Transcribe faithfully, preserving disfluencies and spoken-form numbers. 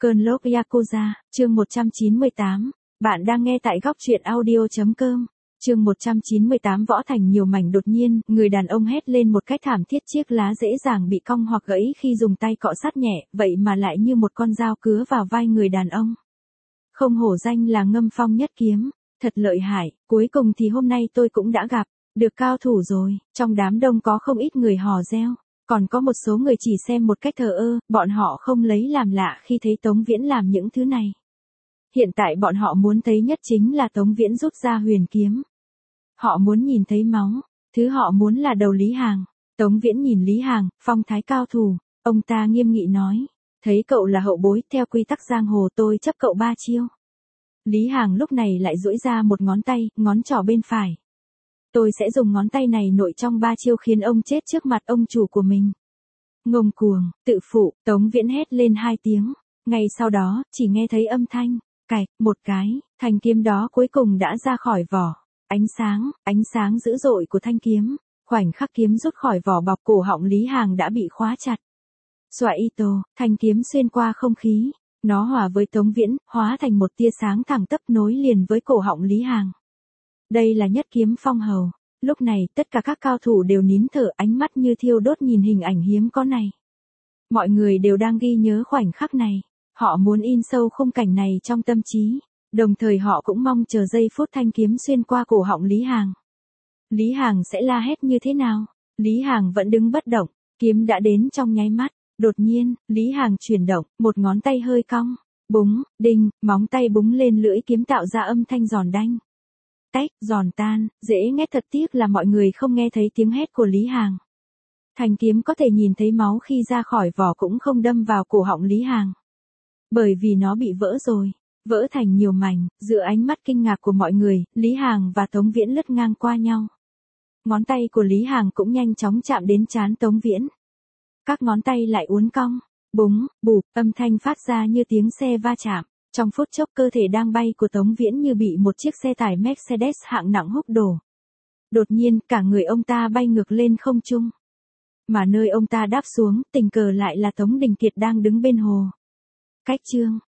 Cơn lốc Yakuza, chương một trăm chín mươi tám. Bạn đang nghe tại góc truyện audio chấm com. Chương một trăm chín mươi tám. Võ thành nhiều mảnh. Đột nhiên, người đàn ông hét lên một cách thảm thiết. Chiếc lá dễ dàng bị cong hoặc gãy khi dùng tay cọ sát nhẹ, vậy mà lại như một con dao cứa vào vai người đàn ông. Không hổ danh là Ngâm Phong Nhất Kiếm, thật lợi hại, cuối cùng thì hôm nay tôi cũng đã gặp được cao thủ rồi. Trong đám đông có không ít người hò reo, còn có một số người chỉ xem một cách thờ ơ, bọn họ không lấy làm lạ khi thấy Tống Viễn làm những thứ này. Hiện tại bọn họ muốn thấy nhất chính là Tống Viễn rút ra huyền kiếm. Họ muốn nhìn thấy máu, thứ họ muốn là đầu Lý Hàng. Tống Viễn nhìn Lý Hàng, phong thái cao thủ, ông ta nghiêm nghị nói, thấy cậu là hậu bối, theo quy tắc giang hồ tôi chấp cậu ba chiêu. Lý Hàng lúc này lại duỗi ra một ngón tay, ngón trỏ bên phải. Tôi sẽ dùng ngón tay này nội trong ba chiêu khiến ông chết trước mặt ông chủ của mình. Ngông cuồng, tự phụ, Tống Viễn hét lên hai tiếng. Ngay sau đó, chỉ nghe thấy âm thanh, cạch, một cái, thanh kiếm đó cuối cùng đã ra khỏi vỏ. Ánh sáng, ánh sáng dữ dội của thanh kiếm, khoảnh khắc kiếm rút khỏi vỏ bọc, cổ họng Lý Hàng đã bị khóa chặt. Xoa ito, thanh kiếm xuyên qua không khí, nó hòa với Tống Viễn, hóa thành một tia sáng thẳng tắp nối liền với cổ họng Lý Hàng. Đây là nhất kiếm phong hầu. Lúc này, tất cả các cao thủ đều nín thở, ánh mắt như thiêu đốt nhìn hình ảnh hiếm có này. Mọi người đều đang ghi nhớ khoảnh khắc này. Họ muốn in sâu khung cảnh này trong tâm trí. Đồng thời họ cũng mong chờ giây phút thanh kiếm xuyên qua cổ họng Lý Hàng. Lý Hàng sẽ la hét như thế nào? Lý Hàng vẫn đứng bất động, kiếm đã đến trong nháy mắt. Đột nhiên, Lý Hàng chuyển động, một ngón tay hơi cong. Búng, đinh, móng tay búng lên lưỡi kiếm tạo ra âm thanh giòn đanh. Tách, giòn tan, dễ nghe. Thật tiếc là mọi người không nghe thấy tiếng hét của Lý Hàng. Thanh kiếm có thể nhìn thấy máu khi ra khỏi vỏ cũng không đâm vào cổ họng Lý Hàng. Bởi vì nó bị vỡ rồi, vỡ thành nhiều mảnh. Giữa ánh mắt kinh ngạc của mọi người, Lý Hàng và Tống Viễn lướt ngang qua nhau. Ngón tay của Lý Hàng cũng nhanh chóng chạm đến trán Tống Viễn. Các ngón tay lại uốn cong, búng, bụp, âm thanh phát ra như tiếng xe va chạm. Trong phút chốc cơ thể đang bay của Tống Viễn như bị một chiếc xe tải Mercedes hạng nặng húc đổ. Đột nhiên, cả người ông ta bay ngược lên không trung. Mà nơi ông ta đáp xuống, tình cờ lại là Tống Đình Kiệt đang đứng bên hồ. Cách chương,